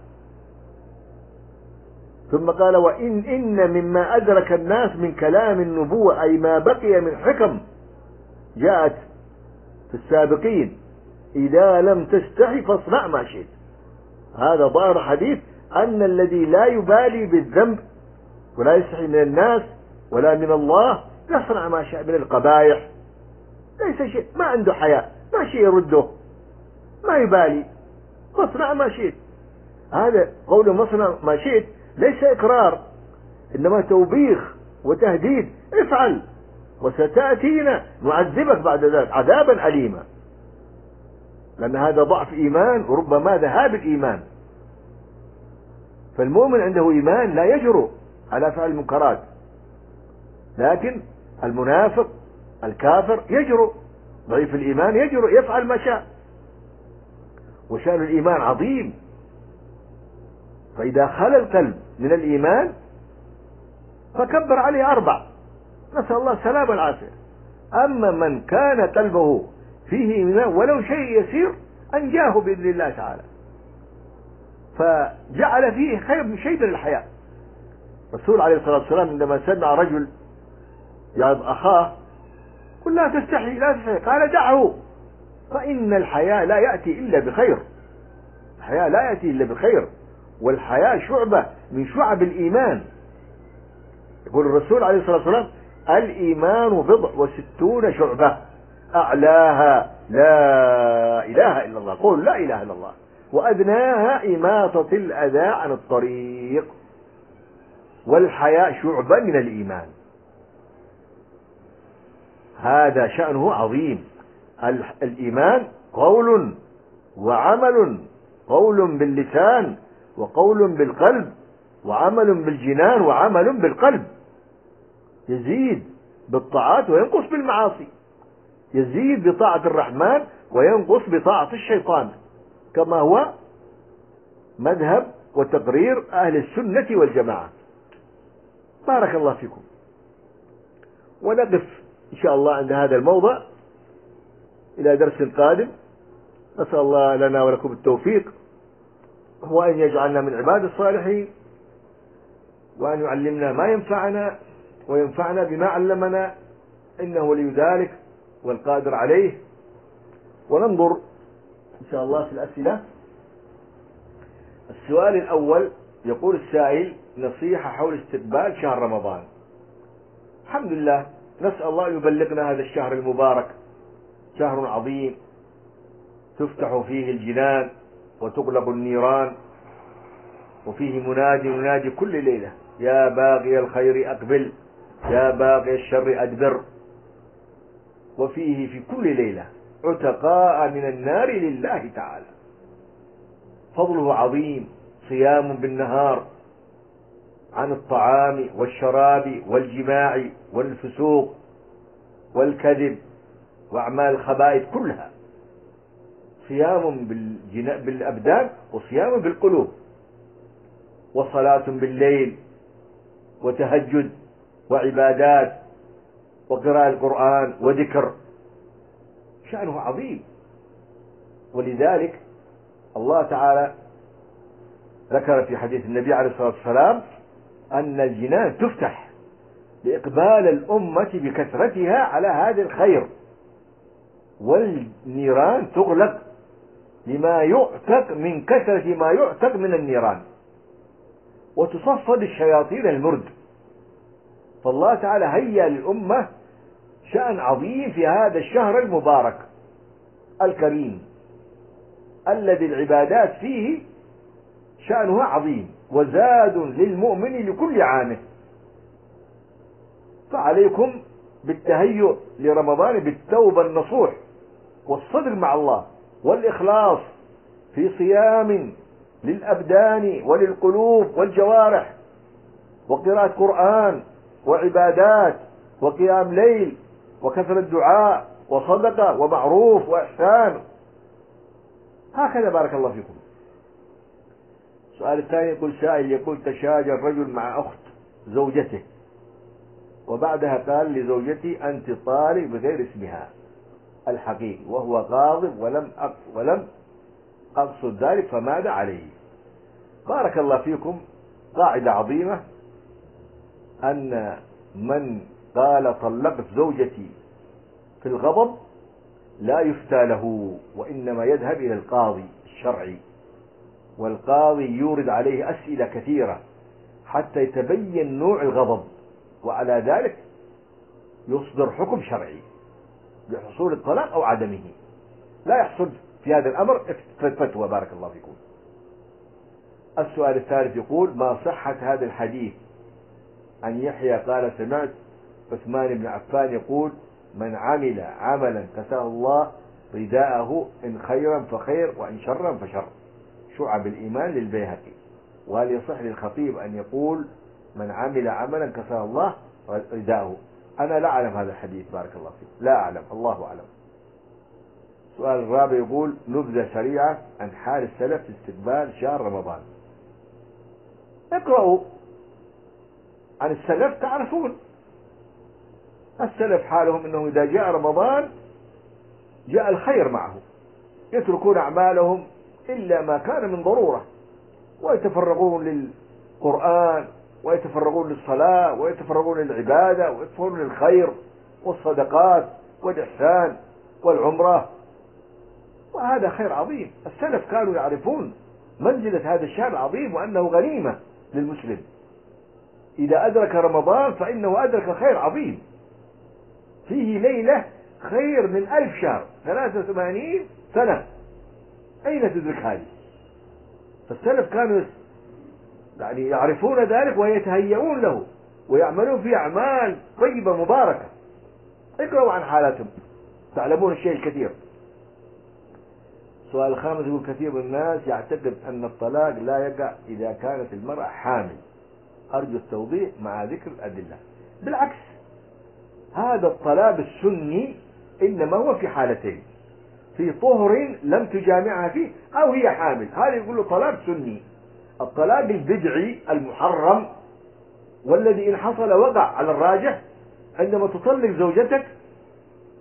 ثم قال وإن إن مما أدرك الناس من كلام النبوة أي ما بقي من حكم جاءت في السابقين إذا لم تستحي فاصنع ما شئت. هذا ظاهر حديث أن الذي لا يبالي بالذنب ولا يستحي من الناس ولا من الله يصنع ما شاء من القبائح، ليس شيء، ما عنده حياء، ما شيء يرده، ما يبالي، فاصنع ما شئت. هذا قول مصنع ما شئت ليس إقرار، إنما توبيخ وتهديد، افعل وستأتينا نعذبك بعد ذلك عذابا أليما، لأن هذا ضعف إيمان وربما ذهاب الإيمان. فالمؤمن عنده إيمان لا يجرؤ على فعل المنكرات، لكن المنافق الكافر يجرؤ، ضعيف الإيمان يجرؤ يفعل ما شاء، وشأن الإيمان عظيم. فإذا خلى القلب من الإيمان فكبر عليه أربع، نسأل الله السلامة والعافية. أما من كان قلبه فيه إيمان ولو شيء يسير أنجاه بإذن الله تعالى، فجعل فيه خير من شيء من الحياة. الرسول عليه الصلاة والسلام عندما سمع رجل يعظ أخاه قل لا تستحي لا تستحي، قال دعه فإن الحياة لا يأتي إلا بخير، الحياة لا يأتي إلا بخير، والحياة شعبة من شعب الإيمان. يقول الرسول عليه الصلاة والسلام الإيمان بضع وستون شعبة أعلاها لا إله إلا الله، قول لا إله إلا الله، وأدناها إماطة الأذى عن الطريق. والحياء شعبة من الإيمان، هذا شأنه عظيم. الإيمان قول وعمل، قول باللسان وقول بالقلب وعمل بالجنان وعمل بالقلب، يزيد بالطاعات وينقص بالمعاصي، يزيد بطاعة الرحمن وينقص بطاعة الشيطان، كما هو مذهب وتقرير أهل السنة والجماعة. بارك الله فيكم. ونقف إن شاء الله عند هذا الموضع إلى درس قادم. نسأل الله لنا ولكم التوفيق، وأن يجعلنا من عباد الصالحين، وأن يعلمنا ما ينفعنا وينفعنا بما علمنا، إنه ولي ذلك والقادر عليه. وننظر إن شاء الله في الأسئلة. السؤال الأول يقول السائل: نصيحة حول استقبال شهر رمضان. الحمد لله، نسأل الله أن يبلغنا هذا الشهر المبارك، شهر عظيم تفتح فيه الجنان وتغلق النيران، وفيه منادي ينادي كل ليلة: يا باغي الخير أقبل، يا باغي الشر أدبر. وفيه في كل ليلة عتقاء من النار لله تعالى. فضله عظيم، صيام بالنهار عن الطعام والشراب والجماع والفسوق والكذب وأعمال الخبائث كلها، صيام بالأبدان وصيام بالقلوب، وصلاة بالليل وتهجد وعبادات وقراءة القرآن وذكر، شأنه عظيم. ولذلك الله تعالى ذكر في حديث النبي عليه الصلاة والسلام أن الجنان تفتح لإقبال الأمة بكثرتها على هذا الخير، والنيران تغلق لما يعتق من كثرة ما يعتق من النيران، وتصفد الشياطين المرد. فالله تعالى هيأ للأمة شأن عظيم في هذا الشهر المبارك الكريم، الذي العبادات فيه شأنها عظيم، وزاد للمؤمن لكل عامه. فعليكم بالتهيؤ لرمضان بالتوبة النصوح والصدق مع الله والإخلاص في صيام للأبدان وللقلوب والجوارح، وقراءة قرآن وعبادات وقيام ليل وكثرة دعاء وصدقة ومعروف وإحسان. هكذا بارك الله فيكم. السؤال الثاني يقول سائل يقول: تشاجر رجل مع أخت زوجته، وبعدها قال لزوجتي: أنت طالق بغير اسمها الحقيقي، وهو غاضب ولم ولم أقصد ذلك، فماذا عليه؟ بارك الله فيكم. قاعدة عظيمة أن من قال طلقت زوجتي في الغضب لا يفتى له، وإنما يذهب إلى القاضي الشرعي، والقاضي يورد عليه أسئلة كثيرة حتى يتبين نوع الغضب، وعلى ذلك يصدر حكم شرعي بحصول الطلاق أو عدمه. لا يحصل في هذا الأمر فتوى. بارك الله فيكم. السؤال الثالث يقول: ما صحة هذا الحديث عن يحيى قال: سمعت عثمان بن عفان يقول: من عمل عملا كساه الله رداءه، إن خيرا فخير وإن شرا فشر. شعب الإيمان للبيهقي. وهل يصح للخطيب أن يقول: من عمل عملا كساه الله رداءه؟ أنا لا أعلم هذا الحديث، بارك الله فيك، لا أعلم، الله أعلم. السؤال الرابع يقول: نبذة سريعة عن حال السلف في استقبال شهر رمضان. اقرأوا عن السلف تعرفون. السلف حالهم أنهم إذا جاء رمضان جاء الخير معه، يتركون أعمالهم إلا ما كان من ضرورة، ويتفرغون للقرآن ويتفرغون للصلاة ويتفرغون للعبادة ويتفرغون للخير والصدقات والإحسان والعمرة، وهذا خير عظيم. السلف كانوا يعرفون منزلة هذا الشهر العظيم وأنه غنيمة للمسلم. إذا أدرك رمضان فإنه أدرك خير عظيم، فيه ليلة خير من ألف شهر، ثلاثة وثمانين سنة. أين تدرك هذه؟ فالسلف كانوا يعني يعرفون ذلك ويتهيئون له ويعملون فيه أعمال طيبة مباركة. اقرأوا عن حالاتهم تعلمون الشيء الكثير. السؤال الخامس يقول: كثير من الناس يعتقد أن الطلاق لا يقع إذا كانت المرأة حامل. أرجو التوضيح مع ذكر الأدلة. بالعكس، هذا الطلاق السني إنما هو في حالتين: في طهر لم تجامعها فيه، أو هي حامل. هذا يقول له طلاق سني. الطلاق البدعي المحرم والذي إن حصل وقع على الراجح عندما تطلق زوجتك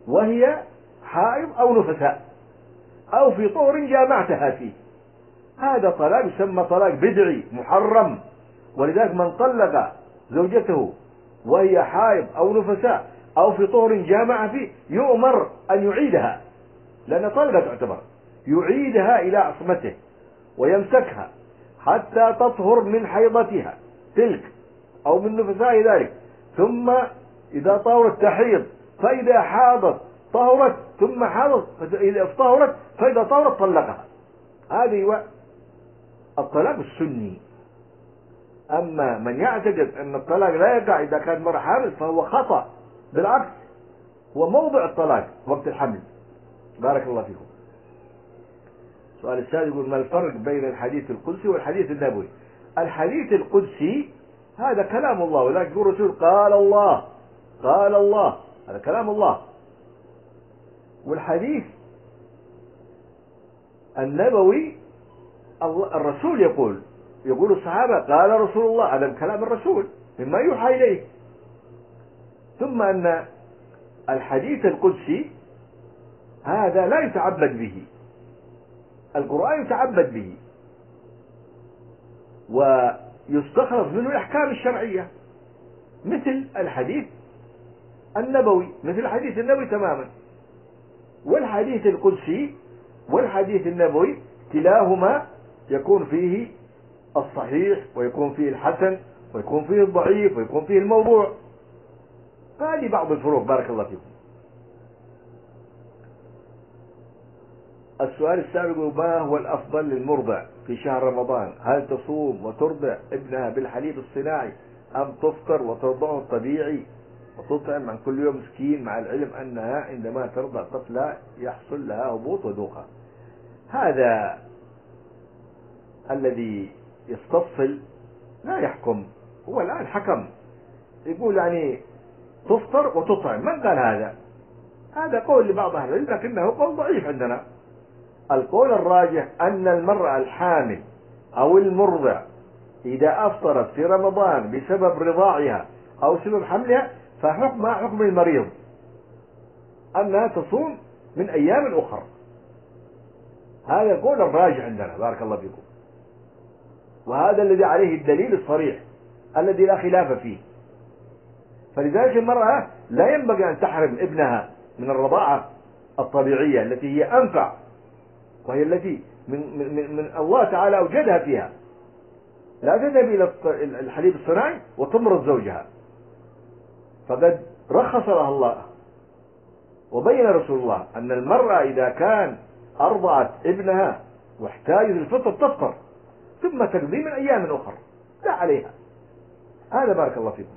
وهي حائض أو نفساء أو في طهر جامعتها فيه، هذا طلاق يسمى طلاق بدعي محرم. ولذلك من طلق زوجته وهي حائض أو نفساء أو في طهر جامع فيه يؤمر أن يعيدها، لأن طلقة تعتبر، يعيدها إلى عصمته ويمسكها حتى تطهر من حيضتها تلك أو من نفساء ذلك، ثم إذا طهرت تحيض، فإذا حاضت طهرت، ثم حاضت إذا طهرت، فإذا طهرت طلقها. هذه هو الطلاق السني. أما من يعتقد أن الطلاق لا يقع إذا كانت مرة حامل فهو خطأ، بالعكس هو موضع الطلاق وقت الحمل. بارك الله فيكم. السؤال السادس يقول: ما الفرق بين الحديث القدسي والحديث النبوي؟ الحديث القدسي هذا كلام الله، ولذلك يقول الرسول قال الله قال الله، هذا كلام الله. والحديث النبوي الرسول يقول يقول الصحابة قال رسول الله، هذا كلام الرسول مما يوحى إليه. ثم أن الحديث القدسي هذا لا يتعبد به، القرآن يتعبد به ويستخرج منه الأحكام الشرعية، مثل الحديث النبوي، مثل الحديث النبوي تماما. والحديث القدسي والحديث النبوي كلاهما يكون فيه الصحيح ويكون فيه الحسن ويكون فيه الضعيف ويكون فيه الموضوع. هذه بعض الفروق. بارك الله فيكم. السؤال السابق: ما هو الأفضل للمرضع في شهر رمضان؟ هل تصوم وترضع ابنها بالحليب الصناعي أم تفطر وترضعه الطبيعي وتطعم عن كل يوم مسكين، مع العلم أنها عندما ترضع طفلها يحصل لها هبوط ودوخة؟ هذا الذي يستفصل لا يحكم، هو الآن حكم يقول يعني تفطر وتطعم. من قال هذا؟ هذا قول لبعض أهل العلم لكنه قول ضعيف عندنا. القول الراجح أن المرأة الحامل أو المرضع إذا أفطرت في رمضان بسبب رضاعها أو سبب حملها فحكمها حكم المريض، أنها تصوم من أيام أخرى. هذا القول الراجح عندنا. بارك الله فيكم. وهذا الذي عليه الدليل الصريح الذي لا خلاف فيه. فلذلك المرأة لا ينبغي أن تحرم ابنها من الرضاعة الطبيعية التي هي أنفع، وهي التي من, من, من الله تعالى أوجدها فيها. لا تذهب إلى الحليب الصناعي وتمرض زوجها، فقد رخص لها الله وبين رسول الله أن المرأة إذا كان أرضعت ابنها واحتاجت الفطر تفطر ثم تقضي من أيام أخرى لا عليها. هذا. بارك الله فيكم.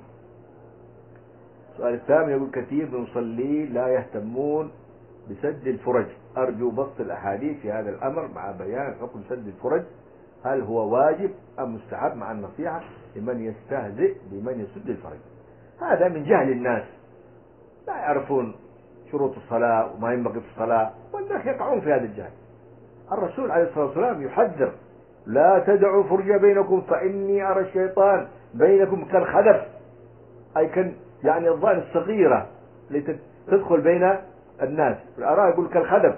السؤال الثامن يقول: كثير من المصلين لا يهتمون بسد الفرج، أرجو بسط الأحاديث في هذا الأمر مع بيان حكم سد الفرج، هل هو واجب أم مستحب، مع النصيحة لمن يستهزئ بمن يسد الفرج. هذا من جهل الناس، لا يعرفون شروط الصلاة وما ينبغي في الصلاة، والناس يقعون في هذا الجهل. الرسول عليه الصلاة والسلام يحذر: لا تدعوا فرجة بينكم فإني أرى الشيطان بينكم كالخدف، أي كان يعني الضأن الصغيرة التي تدخل بين الناس، الآراء يقول كالخدف.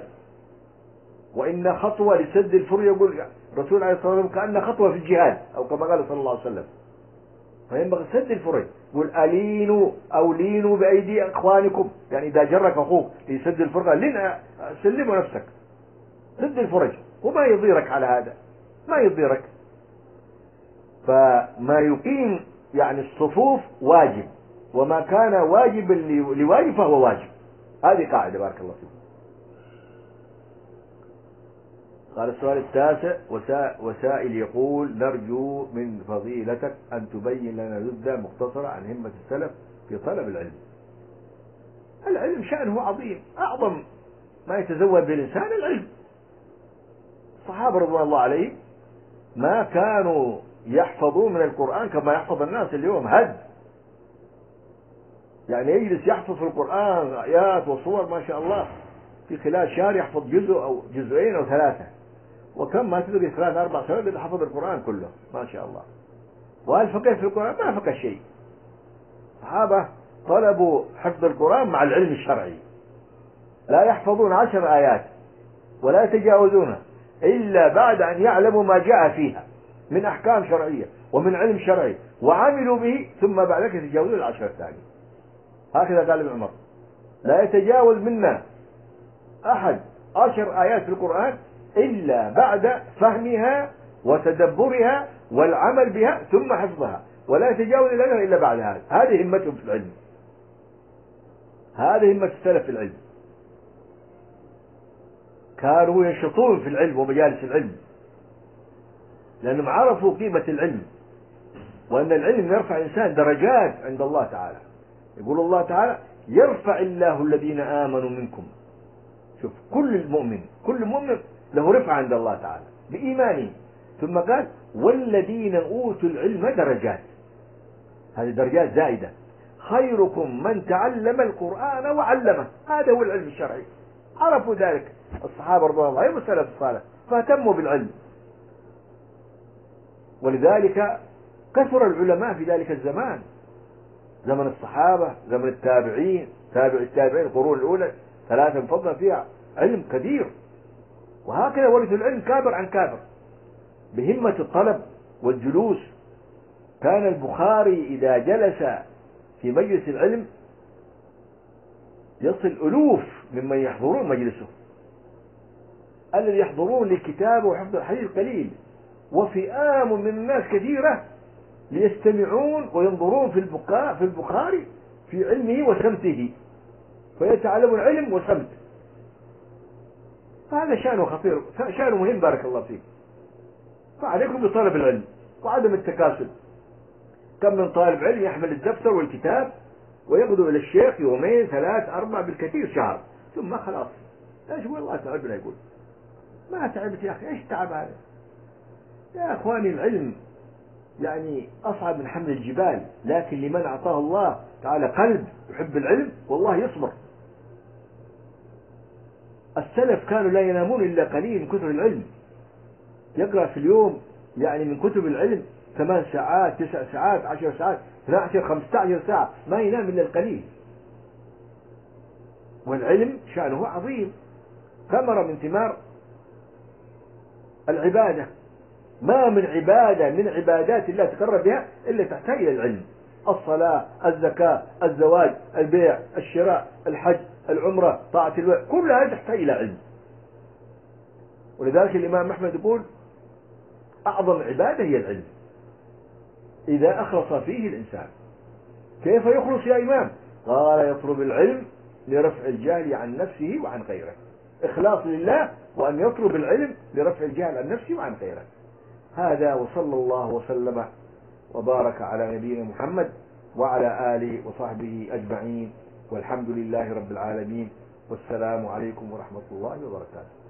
وإن خطوة لسد الفرجة، يقول الرسول عليه الصلاة والسلام كأن خطوة في الجهاد، أو كما قال صلى الله عليه وسلم. فينبغي سد الفرج. يقول: ألينوا أو لينوا بأيدي أخوانكم، يعني إذا جرك أخوك لسد الفرجة لين سلموا نفسك، سد الفرج، وما يضيرك على هذا، ما يضيرك. فما يقيم يعني الصفوف واجب، وما كان واجبا لواجب فهو واجب. هذه قاعدة. بارك الله فيكم. قال السؤال التاسع: وسائل يقول: نرجو من فضيلتك أن تبين لنا نبذة مختصرة عن همة السلف في طلب العلم. العلم شأنه عظيم، أعظم ما يتزود به الإنسان العلم. الصحابة رضوان الله عليهم ما كانوا يحفظون من القرآن كما يحفظ الناس اليوم هد، يعني يجلس يحفظ في القرآن آيات وصور ما شاء الله في خلال شهر يحفظ جزء أو جزئين أو ثلاثة، وكم ما تدري ثلاث أربع سنوات اللي حفظ القرآن كله ما شاء الله. وهل فقه في القرآن؟ ما فقه شيء. الصحابة طلبوا حفظ القرآن مع العلم الشرعي، لا يحفظون عشر آيات ولا يتجاوزونها إلا بعد أن يعلموا ما جاء فيها من أحكام شرعية ومن علم شرعي وعملوا به، ثم بعد ذلك يتجاوزون العشر الثانية. هكذا قال ابن عمر: لا يتجاوز منا أحد عشر آيات في القرآن إلا بعد فهمها وتدبرها والعمل بها ثم حفظها، ولا يتجاوز إلا بعد هذا. هذه همتهم في العلم، هذه همة السلف في العلم. كانوا ينشطون في العلم ومجالس العلم لأنهم عرفوا قيمة العلم، وأن العلم يرفع الإنسان درجات عند الله تعالى. يقول الله تعالى: يرفع الله الذين آمنوا منكم. شوف، كل المؤمن كل مؤمن له رفع عند الله تعالى بإيمانه. ثم قال: والذين أوتوا العلم درجات. هذه درجات زائدة. خيركم من تعلم القرآن وعلمه. هذا هو العلم الشرعي. عرفوا ذلك الصحابة رضي الله عنهم والسلف الصالح، فاهتموا بالعلم. ولذلك كثر العلماء في ذلك الزمان، زمن الصحابة، زمن التابعين، تابع التابعين، القرون الأولى ثلاثة فضل فيها علم كثير. وهكذا ورثوا العلم كابر عن كابر بهمة الطلب والجلوس. كان البخاري إذا جلس في مجلس العلم يصل ألوف ممن يحضرون مجلسه. الذي يحضرون للكتاب وحفظ الحديث قليل، وفئام من الناس كثيرة ليستمعون وينظرون في البقاء في البخاري في علمه وسمته، فيتعلمون علم وسمت. هذا شأنه خطير، شأنه مهم. بارك الله فيك. فعليكم بطلب العلم وعدم التكاسل. كم من طالب علم يحمل الدفتر والكتاب ويغدو إلى الشيخ يومين ثلاث أربع بالكثير شهر، ثم خلاص ايش والله تعبنا. يقول: ما تعبت يا أخي، ايش تعب هذا؟ يا أخواني، العلم يعني أصعب من حمل الجبال، لكن لمن أعطاه الله تعالى قلب يحب العلم والله يصبر. السلف كانوا لا ينامون إلا قليل من كثر العلم. يقرأ في اليوم يعني من كتب العلم ثمان ساعات، تسع ساعات، عشر ساعات، اثنتا عشرة، خمسة عشر ساعة، ما ينام إلا القليل. والعلم شأنه عظيم، ثمرة من ثمار العبادة. ما من عبادة من عبادات الله تقرب بها إلا تحتاج إلى العلم. الصلاة، الزكاة، الزواج، البيع، الشراء، الحج، العمرة، طاعة الوالد، كلها تحتاج إلى علم. ولذلك الإمام أحمد يقول: أعظم عبادة هي العلم إذا أخلص فيه الإنسان. كيف يخلص يا إمام؟ قال: يطلب العلم لرفع الجهل عن نفسه وعن غيره. إخلاص لله، وأن يطلب العلم لرفع الجهل عن نفسه وعن غيره. هذا، وصلى الله وسلم وبارك على نبينا محمد وعلى آله وصحبه أجمعين، والحمد لله رب العالمين، والسلام عليكم ورحمة الله وبركاته.